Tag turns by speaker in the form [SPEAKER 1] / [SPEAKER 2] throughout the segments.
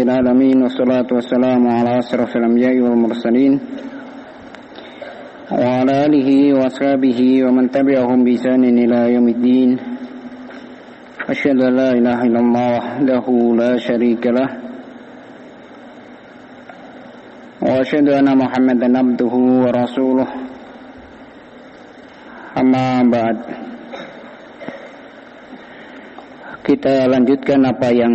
[SPEAKER 1] العالمين والصلاة والسلام على أشرف الأنبياء والمرسلين وعلى آله وأصحابه ومن تبعهم بإحسان إلى يوم الدين. أشهد أن لا إله إلا الله وحده لا شريك له وأشهد أن محمدا عبده ورسوله. Amma ba'd. Kita lanjutkan apa yang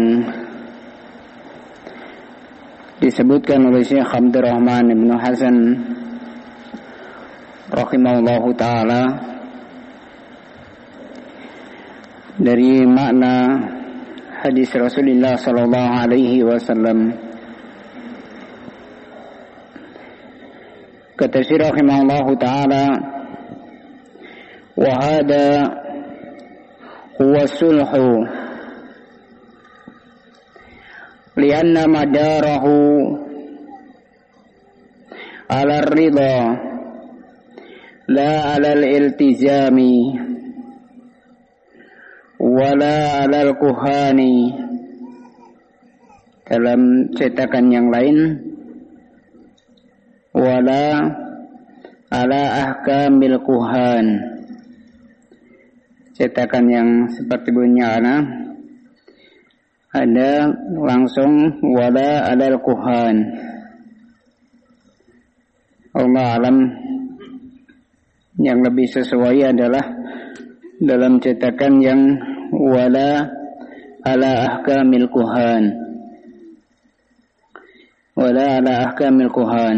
[SPEAKER 1] disebutkan oleh Syekh Abdurrahman bin Hasan rahimahullahu ta'ala dari makna hadis Rasulullah sallallahu alaihi wasallam. Kata Syekh rahimahullahu ta'ala, wa hada huwa sulhu lianna madarahu ala ridha la ala al-iltizami wala ala al-kuhani. Dalam cetakan yang lain, wala ala ahkamil kuhan. Cetakan yang seperti bunyinya ada langsung wala alal kuhan. Allah alam, yang lebih sesuai adalah dalam cetakan yang wala ala ahkamil kuhan. Wala ala ahkamil kuhan.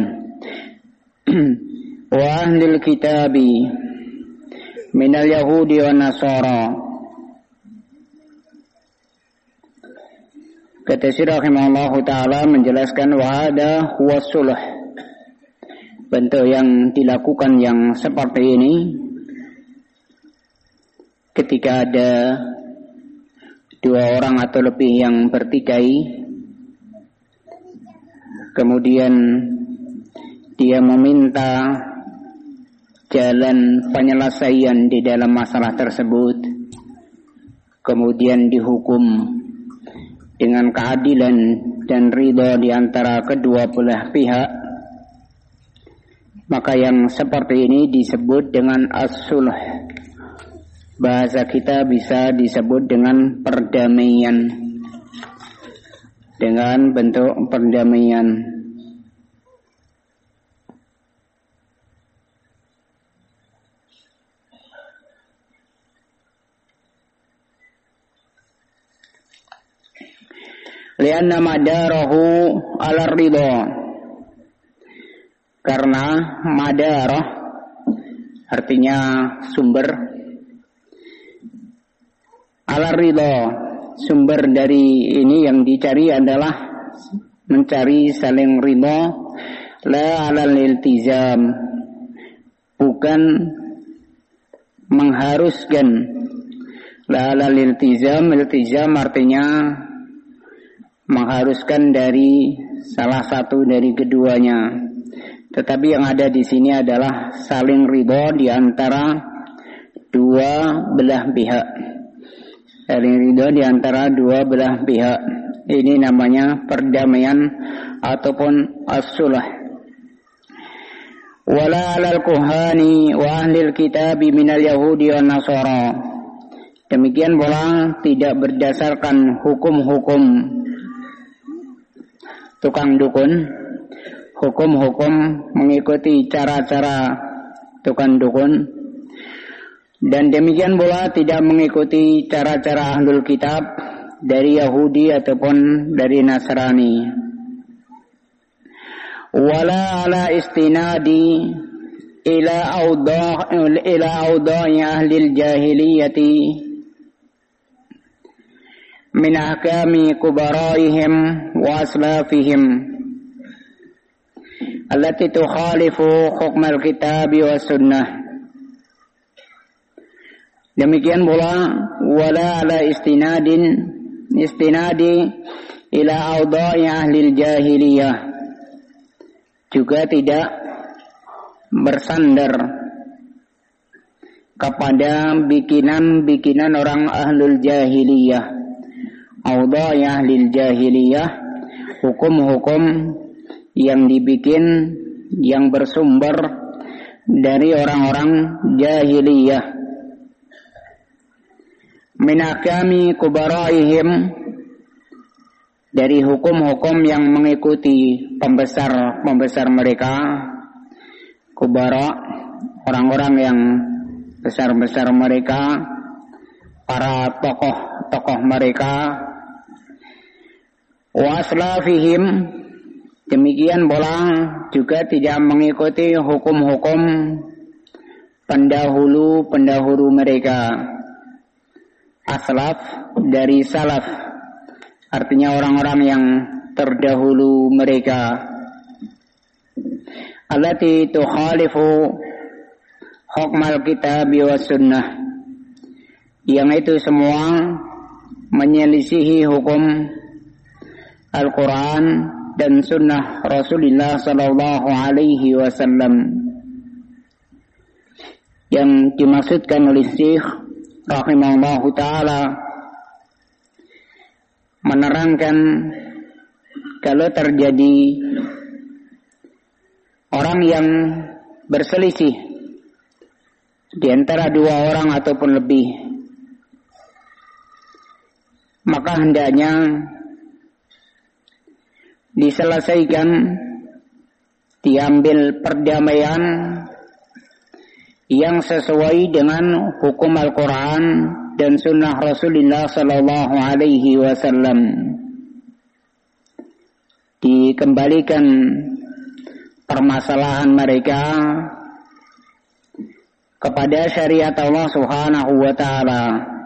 [SPEAKER 1] Wa ahlil kitabi minal Yahudi wa Nasara. Kata Syekh rahimahullahu ta'ala menjelaskan wahada huwa sulh. Bentuk yang dilakukan yang seperti ini ketika ada dua orang atau lebih yang bertikai, kemudian dia meminta jalan penyelesaian di dalam masalah tersebut, kemudian dihukum dengan keadilan dan ridha di antara kedua belah pihak, maka yang seperti ini disebut dengan as-sulh. Bahasa kita bisa disebut dengan perdamaian, dengan bentuk perdamaian. Lianna madarahu ala ridha, karena madarah artinya sumber, ala ridha, sumber dari ini yang dicari adalah mencari saling ridha, la alal iltizam, bukan mengharuskan. La alal iltizam, iltizam artinya mengharuskan dari salah satu dari keduanya, tetapi yang ada di sini adalah saling ridho di antara dua belah pihak. Saling ridho di antara dua belah pihak. Ini namanya perdamaian ataupun as-sulh. Wala 'alal kuhani wa ahlil kitabi minal Yahudi wan Nasara. Demikian pula tidak berdasarkan hukum-hukum tukang dukun, hukum-hukum mengikuti cara-cara tukang dukun, dan demikian pula tidak mengikuti cara-cara ahlul kitab dari Yahudi ataupun dari Nasrani. Wala ala istinadi ila awda'i ahlil jahiliyati min ahkami kubaraihim wa aslafihim allati tukhalifu hukmal kitabi wa sunnah. Demikian pula wala ala istinadi ila awda'i ahlil jahiliyah, juga tidak bersandar kepada bikinan-bikinan orang ahlul jahiliyah, awda'i ahlil jahiliyah hukum-hukum yang dibikin yang bersumber dari orang-orang jahiliyah. Min ahkami kubaraihim, dari hukum-hukum yang mengikuti pembesar-pembesar mereka. Kubara, orang-orang yang besar-besar mereka, para tokoh-tokoh mereka. Wa aslafihim, demikian pula juga tidak mengikuti hukum-hukum pendahulu mereka. Aslaf dari salaf, artinya orang-orang yang terdahulu mereka. Allati tukhalifu hukmal kitab wa sunnah, yang itu semua menyelisihi hukum Al-Quran dan sunnah Rasulullah sallallahu alaihi wasallam. Yang dimaksudkan oleh Syekh rahimahullahu ta'ala menerangkan kalau terjadi orang yang berselisih di antara dua orang ataupun lebih, maka hendaknya diselesaikan, diambil perdamaian yang sesuai dengan hukum Al-Quran dan sunnah Rasulullah sallallahu alaihi wasallam. Dikembalikan permasalahan mereka kepada syariat Allah Subhanahu wa ta'ala.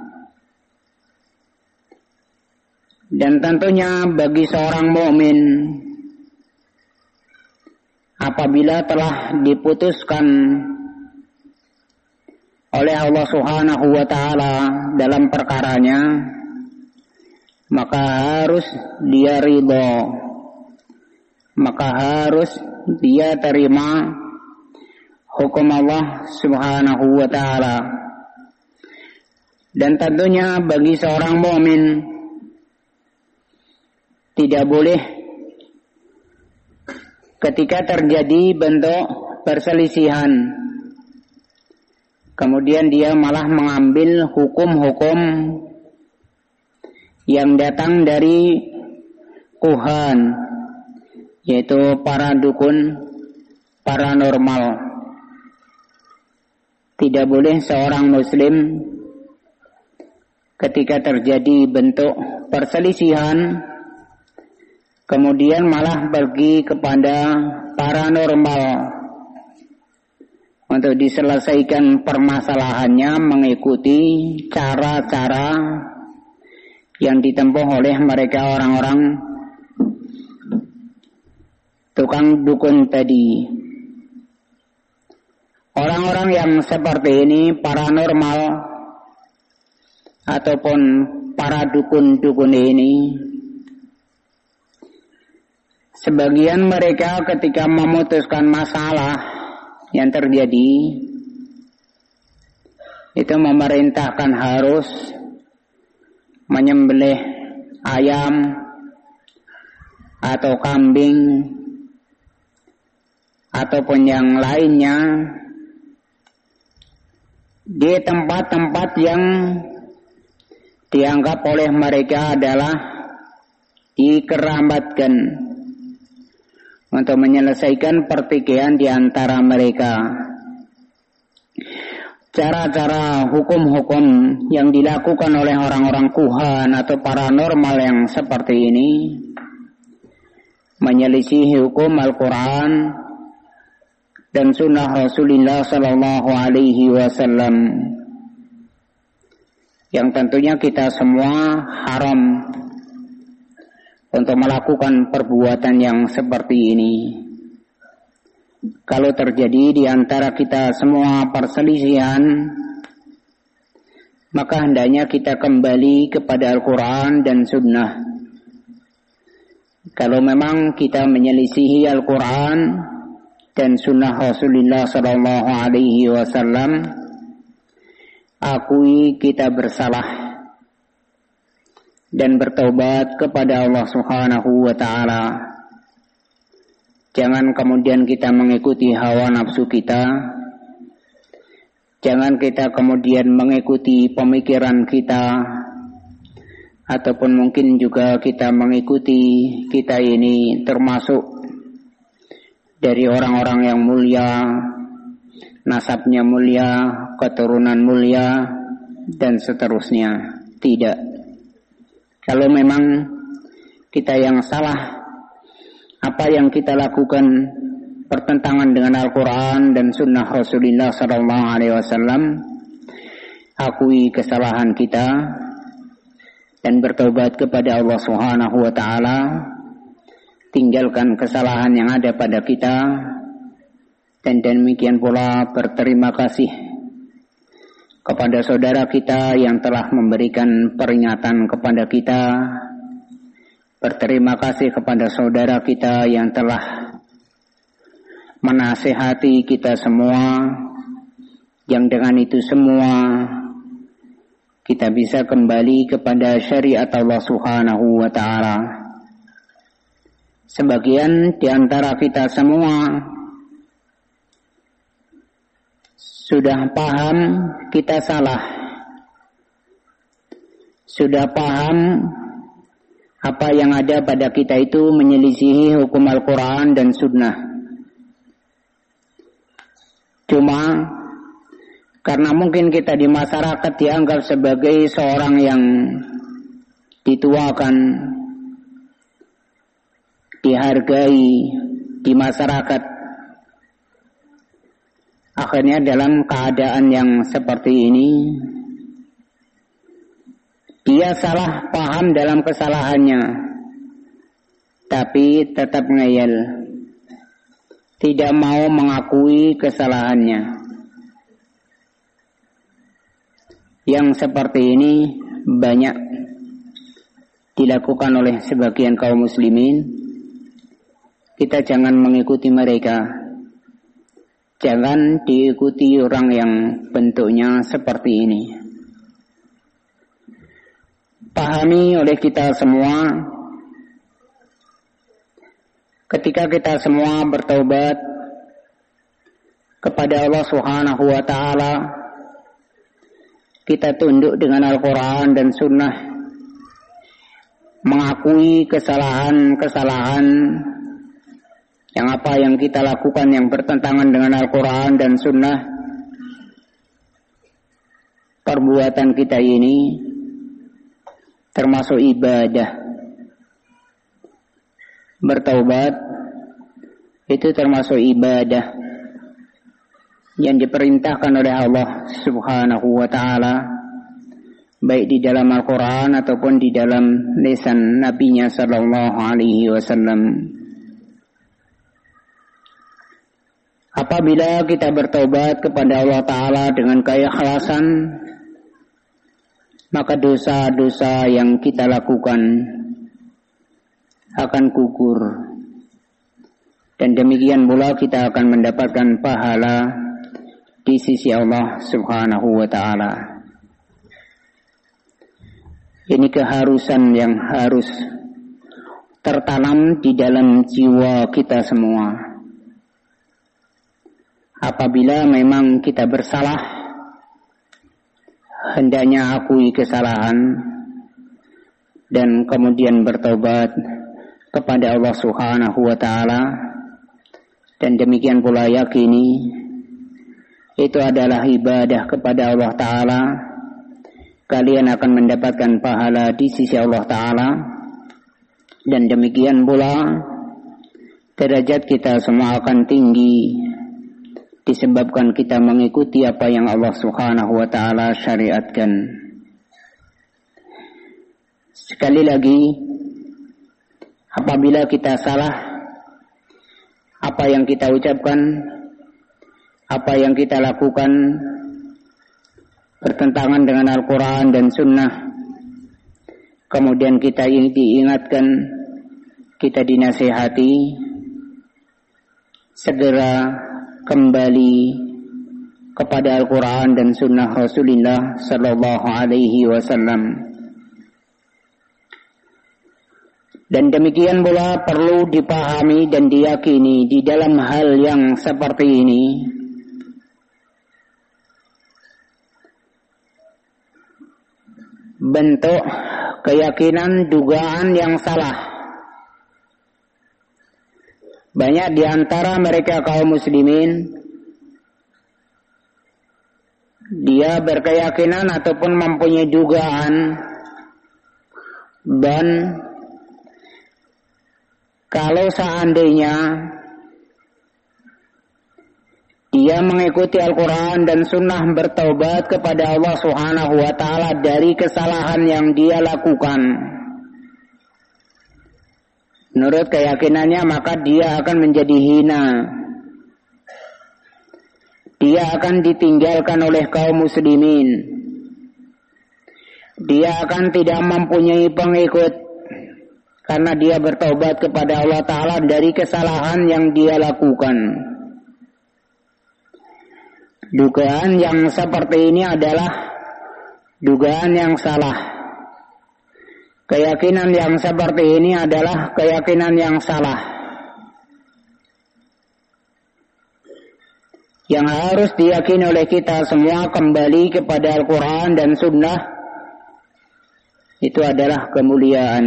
[SPEAKER 1] Dan tentunya bagi seorang mukmin, apabila telah diputuskan oleh Allah Subhanahu wa ta'ala dalam perkaranya, maka harus dia ridho, maka harus dia terima hukum Allah Subhanahu wa ta'ala. Dan tentunya bagi seorang mukmin tidak boleh ketika terjadi bentuk perselisihan kemudian dia malah mengambil hukum-hukum yang datang dari kuhan, yaitu para dukun paranormal. Tidak boleh seorang muslim ketika terjadi bentuk perselisihan kemudian malah pergi kepada paranormal untuk diselesaikan permasalahannya mengikuti cara-cara yang ditempuh oleh mereka orang-orang tukang dukun tadi. Orang-orang yang seperti ini, paranormal ataupun para dukun-dukun ini, sebagian mereka ketika memutuskan masalah yang terjadi itu memerintahkan harus menyembelih ayam atau kambing ataupun yang lainnya di tempat-tempat yang dianggap oleh mereka adalah dikeramatkan untuk menyelesaikan pertikaian di antara mereka. Cara-cara hukum-hukum yang dilakukan oleh orang-orang kuhan atau paranormal yang seperti ini menyelisihi hukum Al-Quran dan sunnah Rasulullah sallallahu alaihi wasallam, yang tentunya kita semua haram untuk melakukan perbuatan yang seperti ini. Kalau terjadi di antara kita semua perselisihan, maka hendaknya kita kembali kepada Al-Quran dan Sunnah. Kalau memang kita menyelisihi Al-Quran dan Sunnah Rasulullah sallallahu alaihi wasallam, akui kita bersalah. dan bertaubat kepada Allah Subhanahu wa ta'ala. Jangan kemudian kita mengikuti hawa nafsu kita. Jangan kita kemudian mengikuti pemikiran kita, ataupun mungkin juga kita mengikuti kita ini termasuk dari orang-orang yang mulia, nasabnya mulia, keturunan mulia, dan seterusnya. Tidak. Kalau memang kita yang salah, apa yang kita lakukan bertentangan dengan Al-Quran dan Sunnah Rasulullah SAW, akui kesalahan kita dan bertobat kepada Allah Subhanahu wa ta'ala. Tinggalkan kesalahan yang ada pada kita, dan demikian pula berterima kasih kepada saudara kita yang telah memberikan peringatan kepada kita. Berterima kasih kepada saudara kita yang telah menasihati kita semua, yang dengan itu semua kita bisa kembali kepada syariat Allah Subhanahu wa ta'ala. Sebagian di antara kita semua sudah paham kita salah, sudah paham apa yang ada pada kita itu menyelisihi hukum Al-Quran dan Sunnah. Cuma karena mungkin kita di masyarakat dianggap sebagai seorang yang dituakan, dihargai di masyarakat, akhirnya dalam keadaan yang seperti ini dia salah paham dalam kesalahannya, tapi tetap ngeyel, tidak mau mengakui kesalahannya. Yang seperti ini banyak dilakukan oleh sebagian kaum muslimin. Kita jangan mengikuti mereka. Jangan diikuti orang yang bentuknya seperti ini. Pahami oleh kita semua, ketika kita semua bertaubat kepada Allah Subhanahu wa ta'ala, kita tunduk dengan Al-Quran dan Sunnah, mengakui kesalahan-kesalahan yang apa yang kita lakukan yang bertentangan dengan Al-Quran dan Sunnah. Perbuatan kita ini termasuk ibadah. Bertaubat itu termasuk ibadah yang diperintahkan oleh Allah Subhanahu wa ta'ala, baik di dalam Al-Quran ataupun di dalam lisan Nabi-Nya sallallahu alaihi wasallam. Apabila kita bertaubat kepada Allah Ta'ala dengan keikhlasan, maka dosa-dosa yang kita lakukan akan gugur, dan demikian pula kita akan mendapatkan pahala di sisi Allah Subhanahu wa ta'ala. Ini keharusan yang harus tertanam di dalam jiwa kita semua. Apabila memang kita bersalah, hendaknya akui kesalahan dan kemudian bertaubat kepada Allah Subhanahu wa ta'ala, dan demikian pula yakini itu adalah ibadah kepada Allah Ta'ala. Kalian akan mendapatkan pahala di sisi Allah Ta'ala, dan demikian pula derajat kita semua akan tinggi disebabkan kita mengikuti apa yang Allah Subhanahu wa ta'ala syariatkan. Sekali lagi, apabila kita salah, apa yang kita ucapkan, apa yang kita lakukan bertentangan dengan Al-Quran dan Sunnah, kemudian kita diingatkan, kita dinasihati, segera kembali kepada Al-Quran dan Sunnah Rasulullah Sallallahu Alaihi Wasallam. Dan demikian pula perlu dipahami dan diyakini di dalam hal yang seperti ini, bentuk keyakinan dugaan yang salah. Banyak di antara mereka kaum muslimin, dia berkeyakinan ataupun mempunyai dugaan, dan kalau seandainya dia mengikuti Al-Quran dan Sunnah, bertaubat kepada Allah Subhanahu wa Ta'ala dari kesalahan yang dia lakukan, menurut keyakinannya, maka dia akan menjadi hina. Dia akan ditinggalkan oleh kaum muslimin. Dia akan tidak mempunyai pengikut karena dia bertaubat kepada Allah Ta'ala dari kesalahan yang dia lakukan. Dugaan yang seperti ini adalah dugaan yang salah. Keyakinan yang seperti ini adalah keyakinan yang salah. Yang harus diyakini oleh kita semua kembali kepada Al-Quran dan Sunnah, itu adalah kemuliaan.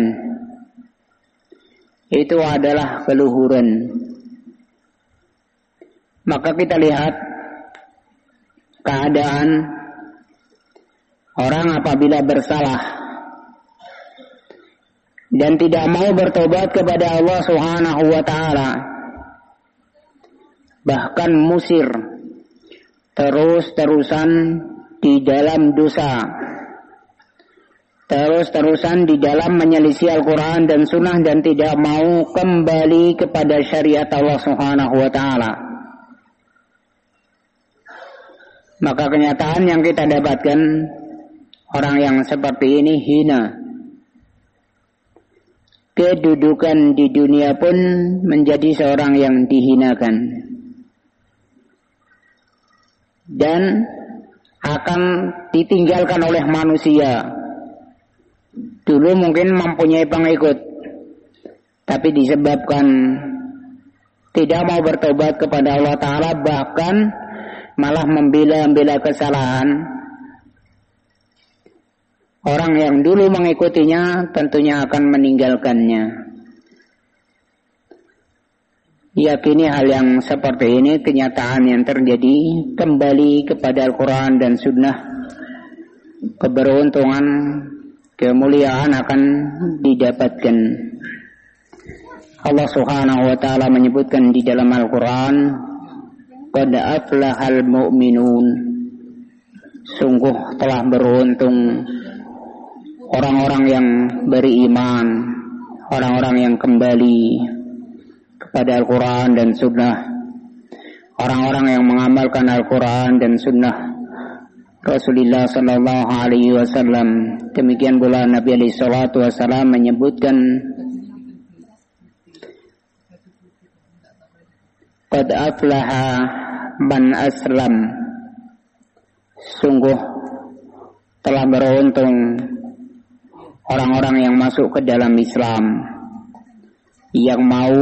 [SPEAKER 1] Itu adalah keluhuran. Maka kita lihat keadaan orang apabila bersalah dan tidak mau bertobat kepada Allah Subhanahu wa Ta'ala, bahkan musir terus-terusan di dalam dosa, terus-terusan di dalam menyelisih Al-Quran dan Sunnah, dan tidak mau kembali kepada syariat Allah Subhanahu wa Ta'ala, maka kenyataan yang kita dapatkan, orang yang seperti ini hina. Kedudukan di dunia pun menjadi seorang yang dihinakan, dan akan ditinggalkan oleh manusia. Dulu mungkin mempunyai pengikut, tapi disebabkan tidak mau bertobat kepada Allah Ta'ala, bahkan malah membela-bela kesalahan, orang yang dulu mengikutinya tentunya akan meninggalkannya. Yakini hal yang seperti ini kenyataan yang terjadi. Kembali kepada Al-Quran dan Sunnah, keberuntungan, kemuliaan akan didapatkan. Allah Subhanahu wa Ta'ala menyebutkan di dalam Al-Quran, qad aflahal mu'minun, sungguh telah beruntung orang-orang yang beriman, orang-orang yang kembali kepada Al-Quran dan Sunnah, orang-orang yang mengamalkan Al-Quran dan Sunnah Rasulullah Sallallahu Alaihi Wasallam. Demikian pula Nabi Alaihi Salatu Wasallam menyebutkan, qad aflaha man aslam, sungguh telah beruntung orang-orang yang masuk ke dalam Islam, yang mau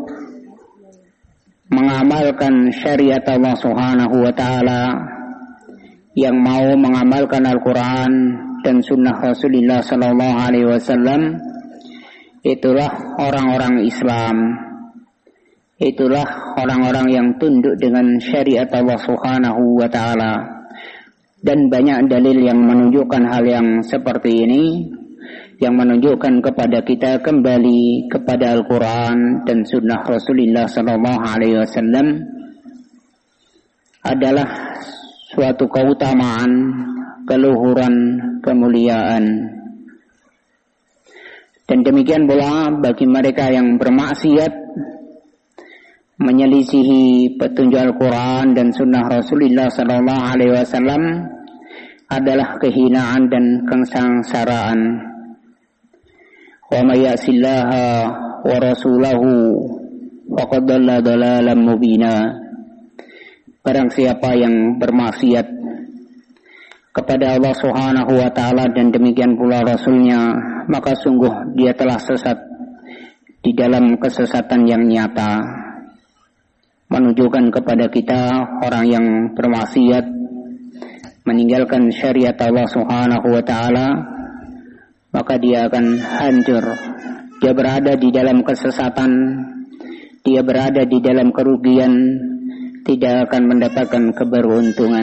[SPEAKER 1] mengamalkan syariat Allah Subhanahu wa Ta'ala, yang mau mengamalkan Al-Quran dan Sunnah Rasulullah Sallallahu Alaihi Wasallam. Itulah orang-orang Islam, itulah orang-orang yang tunduk dengan syariat Allah Subhanahu wa Ta'ala. Dan banyak dalil yang menunjukkan hal yang seperti ini, yang menunjukkan kepada kita kembali kepada Al-Quran dan Sunnah Rasulullah Sallallahu Alaihi Wasallam adalah suatu keutamaan, keluhuran, kemuliaan. Dan demikian pula bagi mereka yang bermaksiat, menyelisihi petunjuk Al-Quran dan Sunnah Rasulullah Sallallahu Alaihi Wasallam adalah kehinaan dan kesengsaraan. Wa may ya'sillaha wa rasulahu faqad dhalla dhalalan mubina. Barang siapa yang bermaksiat kepada Allah Subhanahu wa Ta'ala dan demikian pula Rasulnya, maka sungguh dia telah sesat di dalam kesesatan yang nyata, menunjukkan kepada kita orang yang bermaksiat, meninggalkan syariat Allah Subhanahu wa taala, maka dia akan hancur. Dia berada di dalam kesesatan, dia berada di dalam kerugian, tidak akan mendapatkan keberuntungan.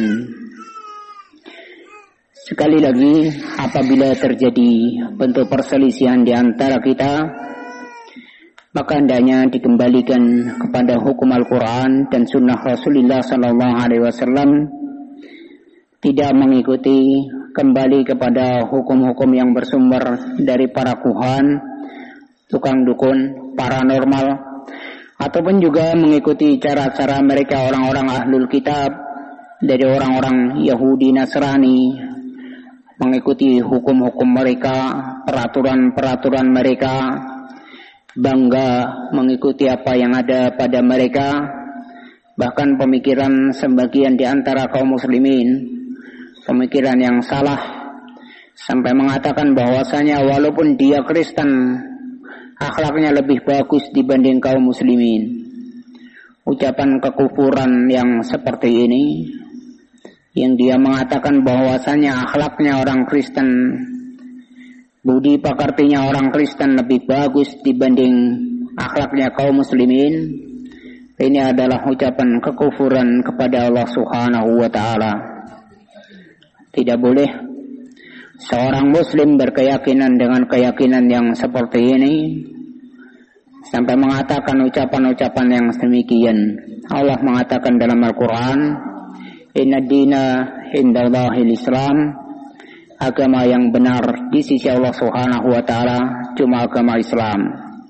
[SPEAKER 1] Sekali lagi, apabila terjadi bentuk perselisihan di antara kita, maka hendaknya dikembalikan kepada hukum Al-Quran dan Sunnah Rasulullah SAW, tidak mengikuti kembali kepada hukum-hukum yang bersumber dari para kuhan, tukang dukun, paranormal, ataupun juga mengikuti cara-cara mereka orang-orang ahlul kitab, dari orang-orang Yahudi Nasrani, mengikuti hukum-hukum mereka, peraturan-peraturan mereka, bangga mengikuti apa yang ada pada mereka. Bahkan pemikiran sebagian di antara kaum muslimin, pemikiran yang salah, sampai mengatakan bahwasanya walaupun dia Kristen, akhlaknya lebih bagus dibanding kaum muslimin. Ucapan kekufuran yang seperti ini, yang dia mengatakan bahwasanya akhlaknya orang Kristen, budi pekertinya orang Kristen lebih bagus dibanding akhlaknya kaum muslimin, ini adalah ucapan kekufuran kepada Allah Subhanahu wa taala. Tidak boleh seorang muslim berkeyakinan dengan keyakinan yang seperti ini, sampai mengatakan ucapan-ucapan yang demikian. Allah mengatakan dalam Al-Quran, Inna dina indallahil Islam, agama yang benar di sisi Allah Subhanahu wa taala cuma agama Islam.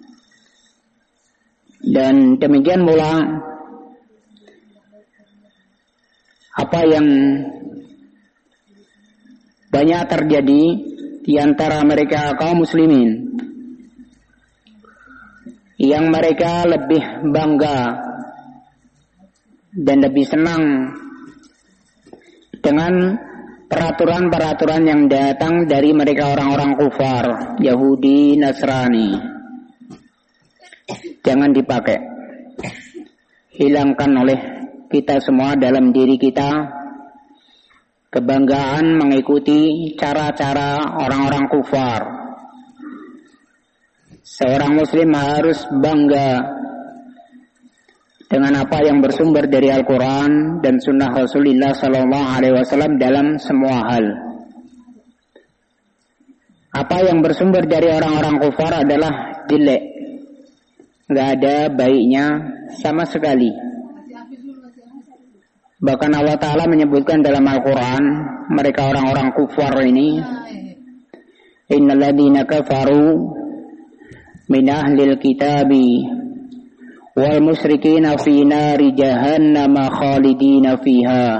[SPEAKER 1] Dan demikian pula apa yang banyak terjadi di antara mereka kaum muslimin, yang mereka lebih bangga dan lebih senang dengan peraturan-peraturan yang datang dari mereka orang-orang kufar, Yahudi, Nasrani. Jangan dipakai. Hilangkan oleh kita semua dalam diri kita kebanggaan mengikuti cara-cara orang-orang kufar. Seorang muslim harus bangga dengan apa yang bersumber dari Al-Quran dan Sunnah Rasulullah SAW dalam semua hal. Apa yang bersumber dari orang-orang kufar adalah jelek, nggak ada baiknya sama sekali. Bahkan Allah Ta'ala menyebutkan dalam Al-Quran, mereka orang-orang kufar ini, Innal ladzina kafaru min ahlil kitabi wal musyrikina fi nari jahannama khalidina fiha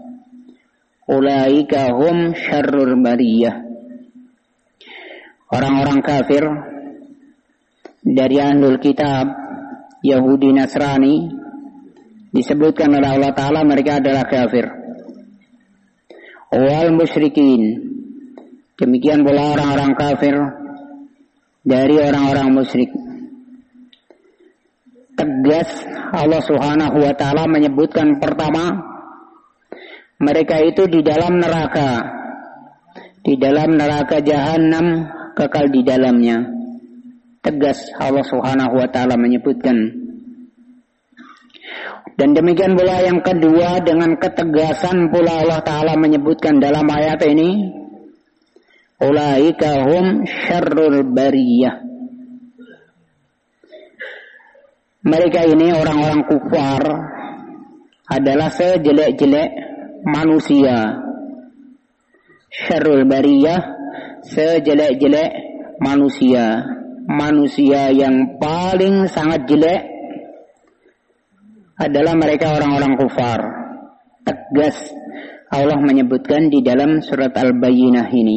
[SPEAKER 1] ulaika hum syarrul bariyah. Orang-orang kafir dari ahlul kitab, Yahudi, Nasrani, disebutkan oleh Allah Ta'ala mereka adalah kafir. Wal musyrikin, demikian pula orang-orang kafir dari orang-orang musyrik. Tegas Allah Subhanahu wa taala menyebutkan pertama, mereka itu di dalam neraka jahanam, kekal di dalamnya. Tegas Allah Subhanahu wa taala menyebutkan. Dan demikian pula yang kedua, dengan ketegasan pula Allah Ta'ala menyebutkan dalam ayat ini, ulaika hum syarrul bariyah. Mereka ini orang-orang kufar adalah sejelek-jelek manusia. Syarrul bariyah, sejelek-jelek manusia. Manusia yang paling sangat jelek adalah mereka orang-orang kufar. Tegas Allah menyebutkan di dalam surat Al-Bayyinah ini.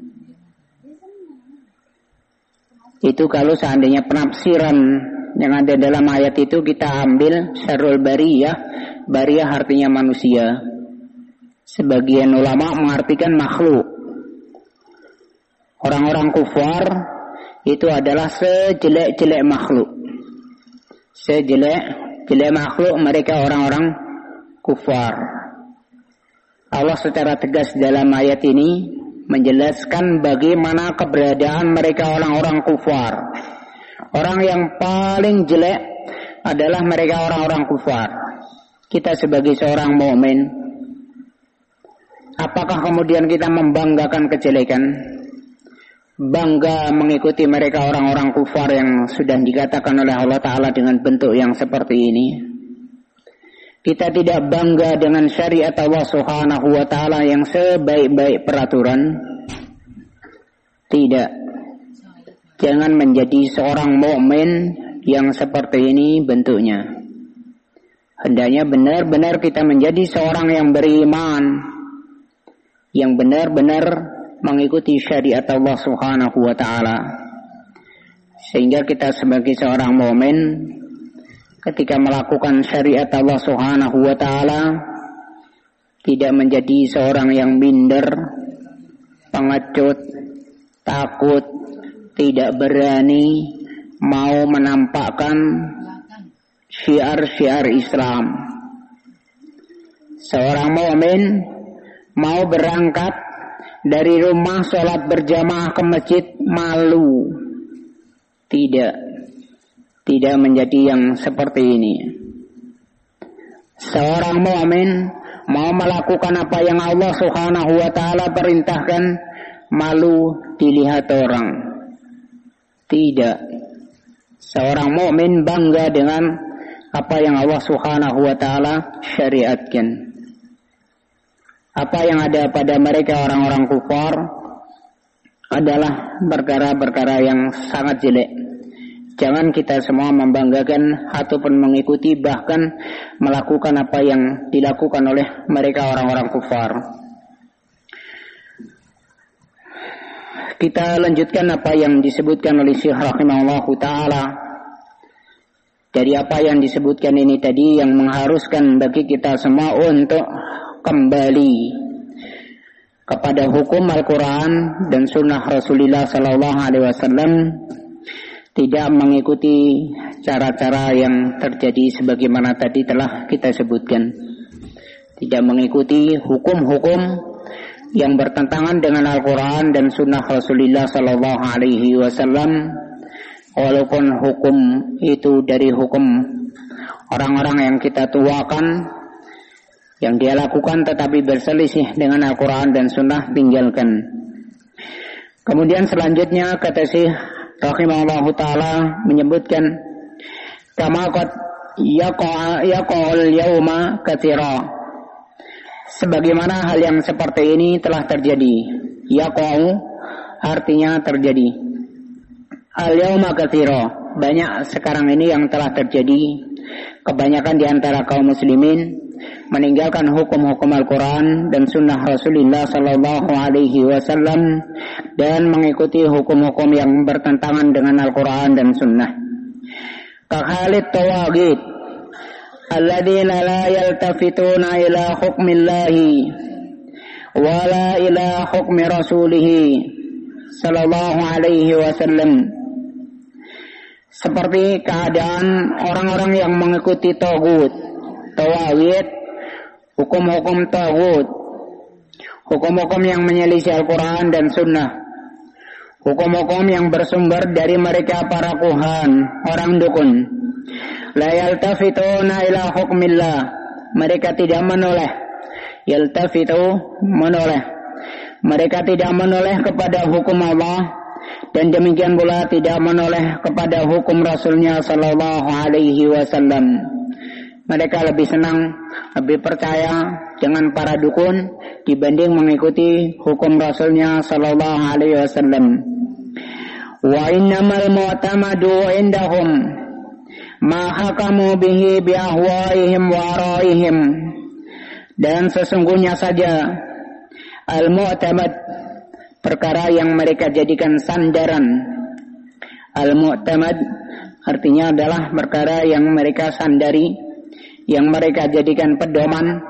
[SPEAKER 1] Itu kalau seandainya penafsiran yang ada dalam ayat itu kita ambil syarrul bariyah, bariyah artinya manusia. Sebagian ulama mengartikan makhluk. Orang-orang kufar itu adalah sejelek-jelek makhluk. Sejelek-jelek makhluk mereka orang-orang kufar. Allah secara tegas dalam ayat ini menjelaskan bagaimana keberadaan mereka orang-orang kufar. Orang yang paling jelek adalah mereka orang-orang kufar. Kita sebagai seorang mukmin, apakah kemudian kita membanggakan kejelekan? Bangga mengikuti mereka orang-orang kufar yang sudah dikatakan oleh Allah Ta'ala dengan bentuk yang seperti ini? Kita tidak bangga dengan syariat Allah Subhanahu wa Ta'ala yang sebaik-baik peraturan? Tidak. Jangan menjadi seorang mukmin yang seperti ini bentuknya. Hendaknya benar-benar kita menjadi seorang yang beriman, yang benar-benar mengikuti syariat Allah Subhanahu wa Ta'ala. Sehingga kita sebagai seorang mukmin ketika melakukan syariat Allah Subhanahu wa Ta'ala tidak menjadi seorang yang minder, pengecut, takut, tidak berani mau menampakkan syiar-syiar Islam. Seorang mukmin mau berangkat dari rumah sholat berjamaah ke masjid malu. Tidak menjadi yang seperti ini. Seorang mukmin mau melakukan apa yang Allah Subhanahu wa Ta'ala perintahkan, malu dilihat orang. Tidak. Seorang mukmin bangga dengan apa yang Allah Subhanahu wa Ta'ala syariatkan. Apa yang ada pada mereka orang-orang kufar adalah perkara-perkara yang sangat jelek. Jangan kita semua membanggakan ataupun mengikuti, bahkan melakukan apa yang dilakukan oleh mereka orang-orang kufar. Kita lanjutkan apa yang disebutkan oleh Syekh rahimahullahu ta'ala. Dari apa yang disebutkan ini tadi yang mengharuskan bagi kita semua untuk kembali kepada hukum Al-Quran dan Sunnah Rasulullah Sallallahu Alaihi Wasallam, tidak mengikuti cara-cara yang terjadi sebagaimana tadi telah kita sebutkan, tidak mengikuti hukum-hukum yang bertentangan dengan Al-Quran dan Sunnah Rasulullah Sallallahu Alaihi Wasallam, walaupun hukum itu dari hukum orang-orang yang kita tuakan, yang dia lakukan tetapi berselisih dengan Al-Quran dan Sunnah, tinggalkan. Kemudian selanjutnya kata Syekh rahimahullahu ta'ala menyebutkan, kama qad yaqa'ul yawma katsira, sebagaimana hal yang seperti ini telah terjadi. Yaqa'u artinya terjadi. Al-yawma katsira, banyak sekarang ini yang telah terjadi. Kebanyakan di antara kaum muslimin meninggalkan hukum-hukum Al-Quran dan Sunnah Rasulullah Sallallahu Alaihi Wasallam dan mengikuti hukum-hukum yang bertentangan dengan Al-Quran dan Sunnah. Kakhalit tawagid alladzina la yaltafituna ila hukmillahi wala ila hukmi rasulihi Sallallahu Alaihi Wasallam. Seperti keadaan orang-orang yang mengikuti tagut, tawagid, hukum-hukum tagut, hukum-hukum yang menyelisih Al-Quran dan Sunnah, hukum-hukum yang bersumber dari mereka para kuhan, orang dukun. La yaltafituna ila hukmillah, mereka tidak menoleh. Yaltafitu, menoleh. Mereka tidak menoleh kepada hukum Allah, dan demikian pula tidak menoleh kepada hukum Rasulnya Sallallahu Alaihi Wasallam. Mereka lebih senang, lebih percaya dengan para dukun dibanding mengikuti hukum Rasulnya Sallallahu Alaihi Wasallam. Wa innamal mu'tamadu indahum ma hakamu bihi bi ahwaihim wa araihim, dan sesungguhnya saja al-mu'tamad, perkara yang mereka jadikan sandaran. Al-mu'tamad artinya adalah perkara yang mereka sandari, yang mereka jadikan pedoman.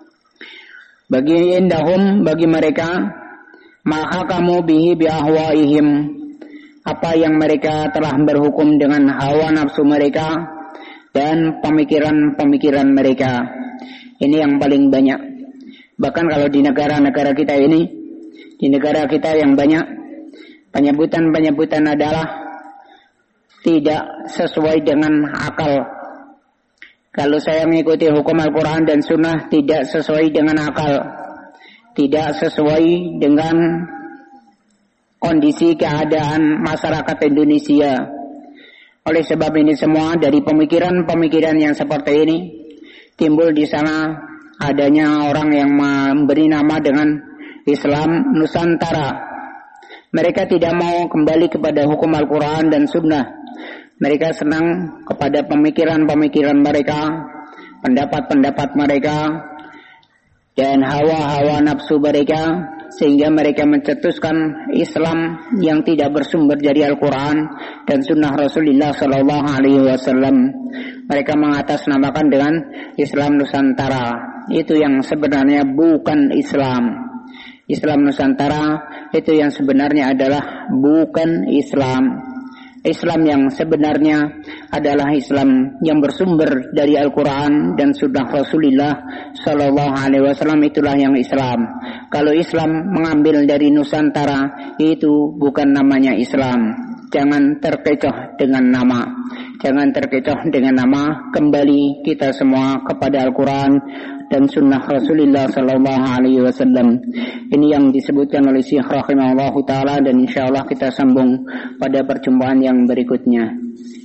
[SPEAKER 1] Bagi indahum, bagi mereka, maka kamu bihi bi ahwaihim, apa yang mereka telah berhukum dengan hawa nafsu mereka dan pemikiran-pemikiran mereka. Ini yang paling banyak. Bahkan kalau di negara-negara kita ini, di negara kita yang banyak, penyebutan-penyebutan adalah tidak sesuai dengan akal. Kalau saya mengikuti hukum Al-Quran dan Sunnah, tidak sesuai dengan akal, tidak sesuai dengan kondisi keadaan masyarakat Indonesia. Oleh sebab ini semua, dari pemikiran-pemikiran yang seperti ini, timbul di sana adanya orang yang memberi nama dengan Islam Nusantara. Mereka tidak mau kembali kepada hukum Al-Quran dan Sunnah. Mereka senang kepada pemikiran-pemikiran mereka, pendapat-pendapat mereka, dan hawa-hawa nafsu mereka, sehingga mereka mencetuskan Islam yang tidak bersumber dari Al-Quran dan Sunnah Rasulullah Sallallahu Alaihi Wasallam. Mereka mengatasnamakan dengan Islam Nusantara. Itu yang sebenarnya bukan Islam. Islam Nusantara itu yang sebenarnya adalah bukan Islam. Islam yang sebenarnya adalah Islam yang bersumber dari Al-Quran dan Sunnah Rasulullah Sallallahu Alaihi Wasallam, itulah yang Islam. Kalau Islam mengambil dari Nusantara, itu bukan namanya Islam. Jangan terkecoh dengan nama. Jangan terkecoh dengan nama. Kembali kita semua kepada Al-Quran dan Sunnah Rasulullah Sallallahu Alaihi Wasallam. Ini yang disebutkan oleh Syekh rahimahullah taala, dan insyaallah kita sambung pada perjumpaan yang berikutnya.